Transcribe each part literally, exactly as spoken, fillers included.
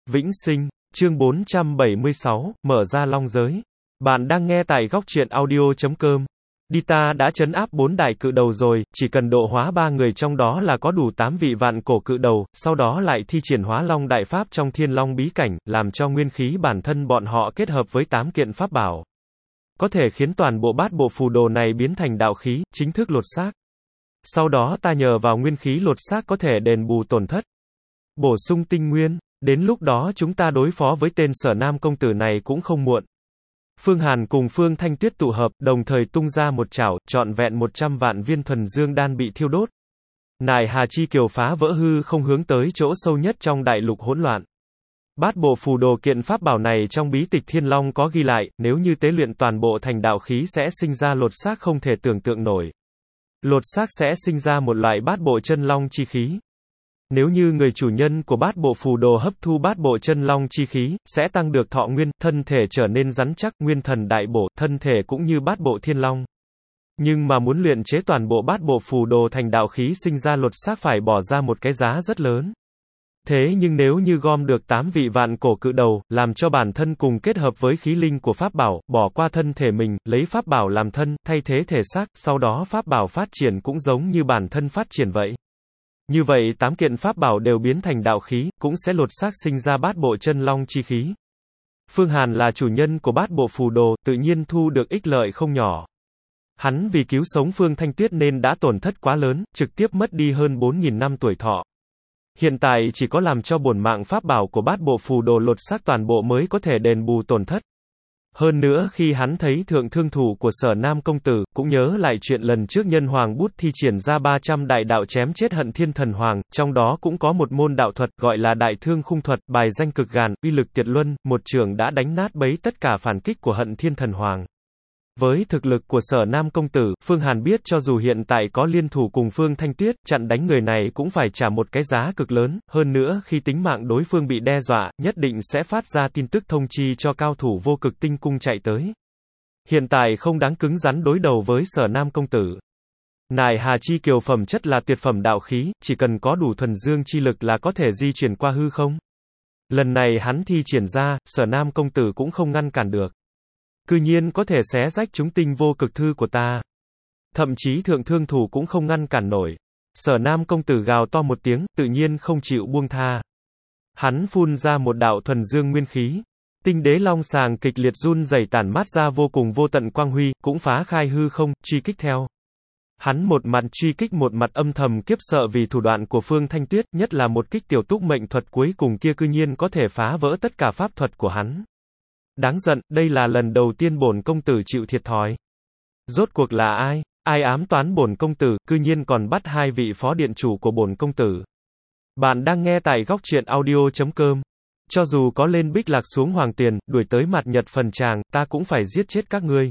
Vĩnh Sinh, chương bốn trăm bảy mươi sáu, mở ra long giới. Bạn đang nghe tại góc truyện audio chấm com. Dita đã trấn áp bốn đại cự đầu rồi, chỉ cần độ hóa ba người trong đó là có đủ tám vị vạn cổ cự đầu, sau đó lại thi triển hóa long đại pháp trong thiên long bí cảnh, làm cho nguyên khí bản thân bọn họ kết hợp với tám kiện pháp bảo. Có thể khiến toàn bộ bát bộ phù đồ này biến thành đạo khí, chính thức lột xác. Sau đó ta nhờ vào nguyên khí lột xác có thể đền bù tổn thất. Bổ sung tinh nguyên. Đến lúc đó chúng ta đối phó với tên Sở Nam công tử này cũng không muộn. Phương Hàn cùng Phương Thanh Tuyết tụ hợp, đồng thời tung ra một chảo, trọn vẹn một trăm vạn viên thuần dương đan bị thiêu đốt. Nài Hà Chi Kiều phá vỡ hư không hướng tới chỗ sâu nhất trong đại lục hỗn loạn. Bát bộ phù đồ kiện pháp bảo này trong bí tịch Thiên Long có ghi lại, nếu như tế luyện toàn bộ thành đạo khí sẽ sinh ra lột xác không thể tưởng tượng nổi. Lột xác sẽ sinh ra một loại bát bộ chân long chi khí. Nếu như người chủ nhân của bát bộ phù đồ hấp thu bát bộ chân long chi khí, sẽ tăng được thọ nguyên, thân thể trở nên rắn chắc, nguyên thần đại bổ, thân thể cũng như bát bộ thiên long. Nhưng mà muốn luyện chế toàn bộ bát bộ phù đồ thành đạo khí sinh ra lột xác phải bỏ ra một cái giá rất lớn. Thế nhưng nếu như gom được tám vị vạn cổ cự đầu, làm cho bản thân cùng kết hợp với khí linh của pháp bảo, bỏ qua thân thể mình, lấy pháp bảo làm thân, thay thế thể xác, sau đó pháp bảo phát triển cũng giống như bản thân phát triển vậy. Như vậy tám kiện pháp bảo đều biến thành đạo khí, cũng sẽ lột xác sinh ra bát bộ chân long chi khí. Phương Hàn là chủ nhân của bát bộ phù đồ, tự nhiên thu được ích lợi không nhỏ. Hắn vì cứu sống Phương Thanh Tuyết nên đã tổn thất quá lớn, trực tiếp mất đi hơn bốn nghìn năm tuổi thọ. Hiện tại chỉ có làm cho bổn mạng pháp bảo của bát bộ phù đồ lột xác toàn bộ mới có thể đền bù tổn thất. Hơn nữa khi hắn thấy thượng thương thủ của Sở Nam công tử, cũng nhớ lại chuyện lần trước Nhân Hoàng bút thi triển ra ba trăm đại đạo chém chết Hận Thiên Thần Hoàng, trong đó cũng có một môn đạo thuật gọi là Đại Thương Khung Thuật, bài danh cực gàn, uy lực tuyệt luân, một trường đã đánh nát bấy tất cả phản kích của Hận Thiên Thần Hoàng. Với thực lực của Sở Nam công tử, Phương Hàn biết cho dù hiện tại có liên thủ cùng Phương Thanh Tuyết, chặn đánh người này cũng phải trả một cái giá cực lớn, hơn nữa khi tính mạng đối phương bị đe dọa, nhất định sẽ phát ra tin tức thông chi cho cao thủ vô cực tinh cung chạy tới. Hiện tại không đáng cứng rắn đối đầu với Sở Nam công tử. Nài Hà Chi Kiều phẩm chất là tuyệt phẩm đạo khí, chỉ cần có đủ thuần dương chi lực là có thể di chuyển qua hư không. Lần này hắn thi triển ra, Sở Nam công tử cũng không ngăn cản được. Cư nhiên có thể xé rách chúng tinh vô cực thư của ta. Thậm chí thượng thương thủ cũng không ngăn cản nổi. Sở Nam công tử gào to một tiếng, tự nhiên không chịu buông tha. Hắn phun ra một đạo thuần dương nguyên khí. Tinh đế long sàng kịch liệt run rẩy tản mát ra vô cùng vô tận quang huy, cũng phá khai hư không, truy kích theo. Hắn một mặt truy kích một mặt âm thầm kiếp sợ vì thủ đoạn của Phương Thanh Tuyết, nhất là một kích tiểu túc mệnh thuật cuối cùng kia cư nhiên có thể phá vỡ tất cả pháp thuật của hắn. Đáng giận, đây là lần đầu tiên bổn công tử chịu thiệt thòi. Rốt cuộc là ai? Ai ám toán bổn công tử, cư nhiên còn bắt hai vị phó điện chủ của bổn công tử. Bạn đang nghe tại góc truyện audio chấm com. Cho dù có lên bích lạc xuống hoàng tiền, đuổi tới mặt nhật phần tràng, ta cũng phải giết chết các ngươi.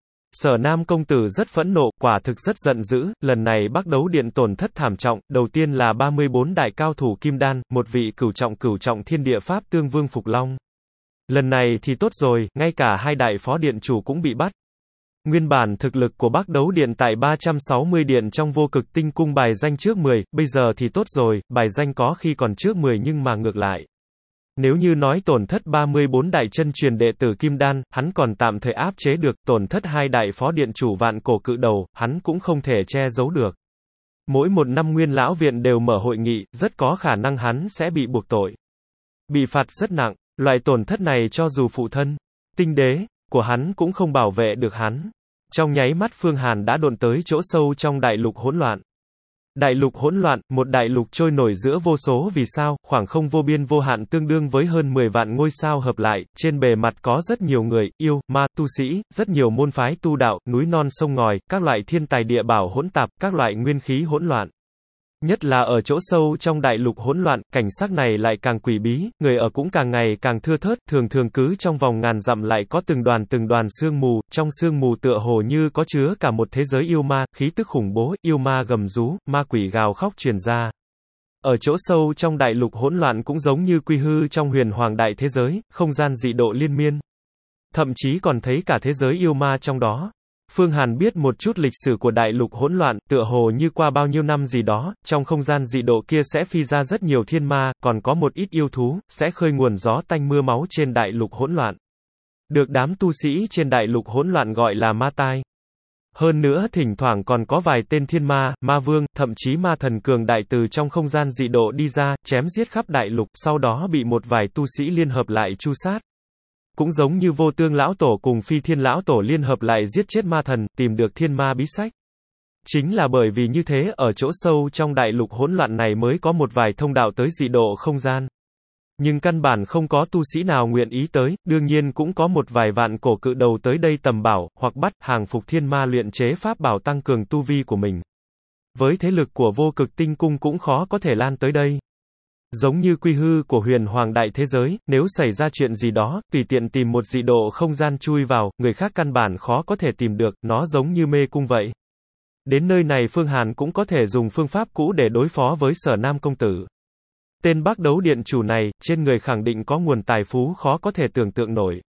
Sở Nam công tử rất phẫn nộ, quả thực rất giận dữ, lần này Bắc Đấu Điện tổn thất thảm trọng, đầu tiên là ba mươi bốn đại cao thủ kim đan, một vị cửu trọng cửu trọng thiên địa pháp tương vương Phục Long. Lần này thì tốt rồi, ngay cả hai đại phó điện chủ cũng bị bắt. Nguyên bản thực lực của Bắc Đấu Điện tại ba trăm sáu mươi điện trong vô cực tinh cung bài danh trước mười, bây giờ thì tốt rồi, bài danh có khi còn trước mười nhưng mà ngược lại. Nếu như nói tổn thất ba mươi bốn đại chân truyền đệ tử Kim Đan, hắn còn tạm thời áp chế được, tổn thất hai đại phó điện chủ vạn cổ cự đầu, hắn cũng không thể che giấu được. Mỗi một năm Nguyên Lão Viện đều mở hội nghị, rất có khả năng hắn sẽ bị buộc tội. Bị phạt rất nặng. Loại tổn thất này cho dù phụ thân, tinh đế, của hắn cũng không bảo vệ được hắn. Trong nháy mắt Phương Hàn đã độn tới chỗ sâu trong đại lục hỗn loạn. Đại lục hỗn loạn, một đại lục trôi nổi giữa vô số vì sao, khoảng không vô biên vô hạn tương đương với hơn mười vạn ngôi sao hợp lại, trên bề mặt có rất nhiều người, yêu, ma, tu sĩ, rất nhiều môn phái tu đạo, núi non sông ngòi, các loại thiên tài địa bảo hỗn tạp, các loại nguyên khí hỗn loạn. Nhất là ở chỗ sâu trong đại lục hỗn loạn, cảnh sắc này lại càng quỷ bí, người ở cũng càng ngày càng thưa thớt, thường thường cứ trong vòng ngàn dặm lại có từng đoàn từng đoàn sương mù, trong sương mù tựa hồ như có chứa cả một thế giới yêu ma, khí tức khủng bố, yêu ma gầm rú, ma quỷ gào khóc truyền ra. Ở chỗ sâu trong đại lục hỗn loạn cũng giống như quy hư trong huyền hoàng đại thế giới, không gian dị độ liên miên. Thậm chí còn thấy cả thế giới yêu ma trong đó. Phương Hàn biết một chút lịch sử của đại lục hỗn loạn, tựa hồ như qua bao nhiêu năm gì đó, trong không gian dị độ kia sẽ phi ra rất nhiều thiên ma, còn có một ít yêu thú, sẽ khơi nguồn gió tanh mưa máu trên đại lục hỗn loạn. Được đám tu sĩ trên đại lục hỗn loạn gọi là ma tai. Hơn nữa thỉnh thoảng còn có vài tên thiên ma, ma vương, thậm chí ma thần cường đại từ trong không gian dị độ đi ra, chém giết khắp đại lục, sau đó bị một vài tu sĩ liên hợp lại tru sát. Cũng giống như Vô Tương lão tổ cùng Phi Thiên lão tổ liên hợp lại giết chết ma thần, tìm được thiên ma bí sách. Chính là bởi vì như thế, ở chỗ sâu trong đại lục hỗn loạn này mới có một vài thông đạo tới dị độ không gian. Nhưng căn bản không có tu sĩ nào nguyện ý tới, đương nhiên cũng có một vài vạn cổ cự đầu tới đây tầm bảo, hoặc bắt, hàng phục thiên ma luyện chế pháp bảo tăng cường tu vi của mình. Với thế lực của vô cực tinh cung cũng khó có thể lan tới đây. Giống như quy hư của huyền hoàng đại thế giới, nếu xảy ra chuyện gì đó, tùy tiện tìm một dị độ không gian chui vào, người khác căn bản khó có thể tìm được, nó giống như mê cung vậy. Đến nơi này Phương Hàn cũng có thể dùng phương pháp cũ để đối phó với Sở Nam công tử. Tên Bắc Đấu Điện chủ này, trên người khẳng định có nguồn tài phú khó có thể tưởng tượng nổi.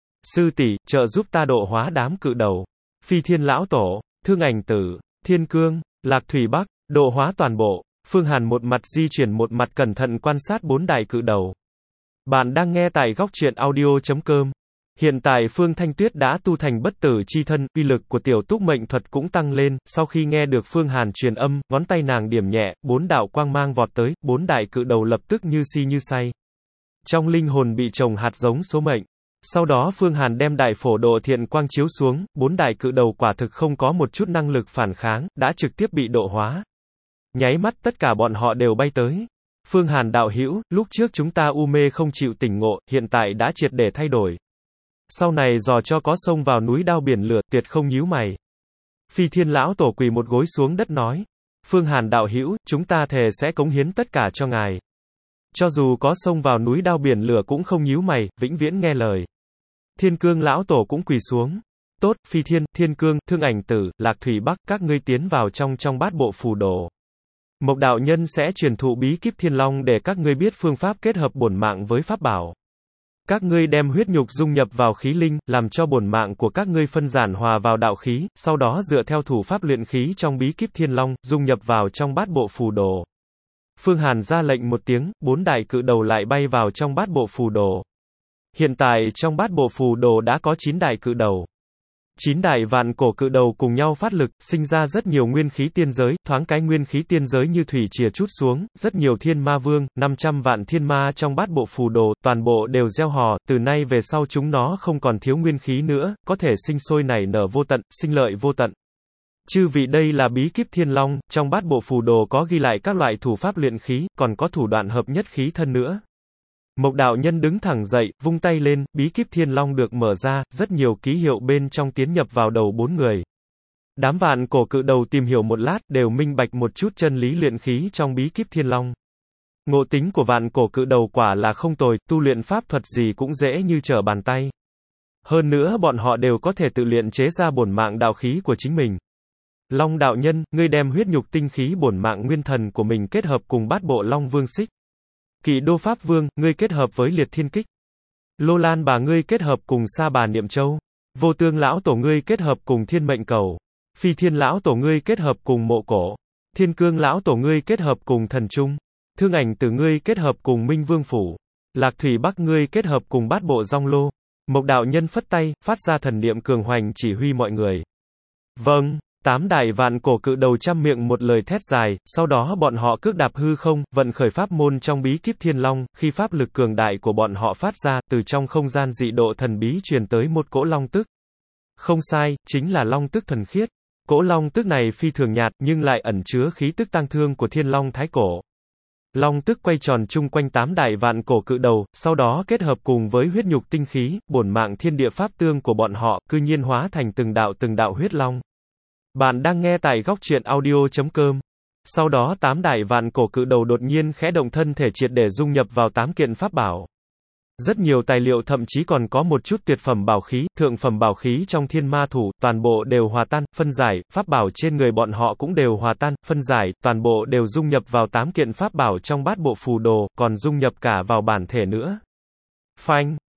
Sư tỷ, trợ giúp ta độ hóa đám cự đầu. Phi Thiên lão tổ, Thương Ảnh tử, Thiên Cương, Lạc Thủy Bắc, độ hóa toàn bộ. Phương Hàn một mặt di chuyển một mặt cẩn thận quan sát bốn đại cự đầu. Bạn đang nghe tại góc truyện audio chấm com. Hiện tại Phương Thanh Tuyết đã tu thành bất tử chi thân, uy lực của tiểu túc mệnh thuật cũng tăng lên, sau khi nghe được Phương Hàn truyền âm, ngón tay nàng điểm nhẹ, bốn đạo quang mang vọt tới, bốn đại cự đầu lập tức như si như say. Trong linh hồn bị trồng hạt giống số mệnh. Sau đó Phương Hàn đem đại phổ độ thiện quang chiếu xuống, bốn đại cự đầu quả thực không có một chút năng lực phản kháng, đã trực tiếp bị độ hóa. Nháy mắt tất cả bọn họ đều bay tới. Phương Hàn đạo hữu, lúc trước chúng ta u mê không chịu tỉnh ngộ, hiện tại đã triệt để thay đổi. Sau này dò cho có xông vào núi đao biển lửa, tuyệt không nhíu mày. Phi Thiên lão tổ quỳ một gối xuống đất nói. Phương Hàn đạo hữu, chúng ta thề sẽ cống hiến tất cả cho ngài. Cho dù có xông vào núi đao biển lửa cũng không nhíu mày, vĩnh viễn nghe lời. Thiên Cương lão tổ cũng quỳ xuống. Tốt, Phi Thiên, Thiên Cương, Thương Ảnh tử, Lạc Thủy Bắc, các ngươi tiến vào trong trong bát bộ phù đồ. Mộc đạo nhân sẽ truyền thụ bí kíp Thiên Long để các ngươi biết phương pháp kết hợp bổn mạng với pháp bảo. Các ngươi đem huyết nhục dung nhập vào khí linh, làm cho bổn mạng của các ngươi phân giản hòa vào đạo khí, sau đó dựa theo thủ pháp luyện khí trong bí kíp Thiên Long, dung nhập vào trong bát bộ phù đồ. Phương Hàn ra lệnh một tiếng, bốn đại cự đầu lại bay vào trong bát bộ phù đồ. Hiện tại trong bát bộ phù đồ đã có chín đại cự đầu. Chín đại vạn cổ cự đầu cùng nhau phát lực, sinh ra rất nhiều nguyên khí tiên giới, thoáng cái nguyên khí tiên giới như thủy triều trút xuống, rất nhiều thiên ma vương, năm trăm vạn thiên ma trong bát bộ phù đồ, toàn bộ đều gieo hò, từ nay về sau chúng nó không còn thiếu nguyên khí nữa, có thể sinh sôi nảy nở vô tận, sinh lợi vô tận. Chư vị đây là bí kíp Thiên Long, trong bát bộ phù đồ có ghi lại các loại thủ pháp luyện khí, còn có thủ đoạn hợp nhất khí thân nữa. Mộc đạo nhân đứng thẳng dậy, vung tay lên, bí kíp Thiên Long được mở ra, rất nhiều ký hiệu bên trong tiến nhập vào đầu bốn người. Đám vạn cổ cự đầu tìm hiểu một lát, đều minh bạch một chút chân lý luyện khí trong bí kíp Thiên Long. Ngộ tính của vạn cổ cự đầu quả là không tồi, tu luyện pháp thuật gì cũng dễ như trở bàn tay. Hơn nữa bọn họ đều có thể tự luyện chế ra bổn mạng đạo khí của chính mình. Long đạo nhân, ngươi đem huyết nhục tinh khí bổn mạng nguyên thần của mình kết hợp cùng bát bộ Long Vương xích. Kỵ Đô Pháp Vương, ngươi kết hợp với Liệt Thiên Kích. Lô Lan bà ngươi kết hợp cùng Sa Bà Niệm Châu. Vô Tương lão tổ ngươi kết hợp cùng Thiên Mệnh Cầu. Phi Thiên lão tổ ngươi kết hợp cùng Mộ Cổ. Thiên Cương lão tổ ngươi kết hợp cùng Thần Trung. Thương Ảnh tử ngươi kết hợp cùng Minh Vương phủ. Lạc Thủy Bắc ngươi kết hợp cùng bát bộ Dong Lô. Mộc đạo nhân phất tay, phát ra thần niệm cường hoành chỉ huy mọi người. Vâng. Tám đại vạn cổ cự đầu trăm miệng một lời thét dài, sau đó bọn họ cước đạp hư không, vận khởi pháp môn trong bí kíp Thiên Long, khi pháp lực cường đại của bọn họ phát ra, từ trong không gian dị độ thần bí truyền tới một cỗ long tức. Không sai, chính là long tức thần khiết. Cỗ long tức này phi thường nhạt, nhưng lại ẩn chứa khí tức tăng thương của Thiên Long Thái Cổ. Long tức quay tròn chung quanh tám đại vạn cổ cự đầu, sau đó kết hợp cùng với huyết nhục tinh khí, bổn mạng thiên địa pháp tương của bọn họ, cư nhiên hóa thành từng đạo từng đạo huyết long. Bạn đang nghe tại góc truyện audio chấm com. Sau đó tám đại vạn cổ cự đầu đột nhiên khẽ động thân thể triệt để dung nhập vào tám kiện pháp bảo. Rất nhiều tài liệu thậm chí còn có một chút tuyệt phẩm bảo khí, thượng phẩm bảo khí trong Thiên Ma Thủ, toàn bộ đều hòa tan, phân giải, pháp bảo trên người bọn họ cũng đều hòa tan, phân giải, toàn bộ đều dung nhập vào tám kiện pháp bảo trong bát bộ phù đồ, còn dung nhập cả vào bản thể nữa. Phanh!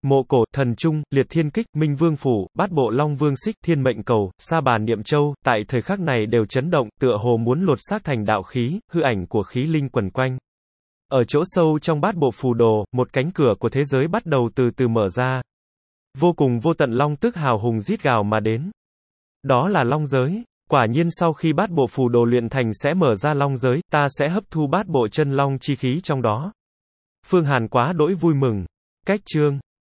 Mộ cổ, thần trung, liệt thiên kích, minh vương phủ, bát bộ long vương xích, thiên mệnh cầu, sa bàn niệm châu, tại thời khắc này đều chấn động, tựa hồ muốn lột xác thành đạo khí, hư ảnh của khí linh quần quanh. Ở chỗ sâu trong bát bộ phù đồ, một cánh cửa của thế giới bắt đầu từ từ mở ra. Vô cùng vô tận long tức hào hùng rít gào mà đến. Đó là long giới. Quả nhiên sau khi bát bộ phù đồ luyện thành sẽ mở ra long giới, ta sẽ hấp thu bát bộ chân long chi khí trong đó. Phương Hàn quá đỗi vui mừng. Cách chương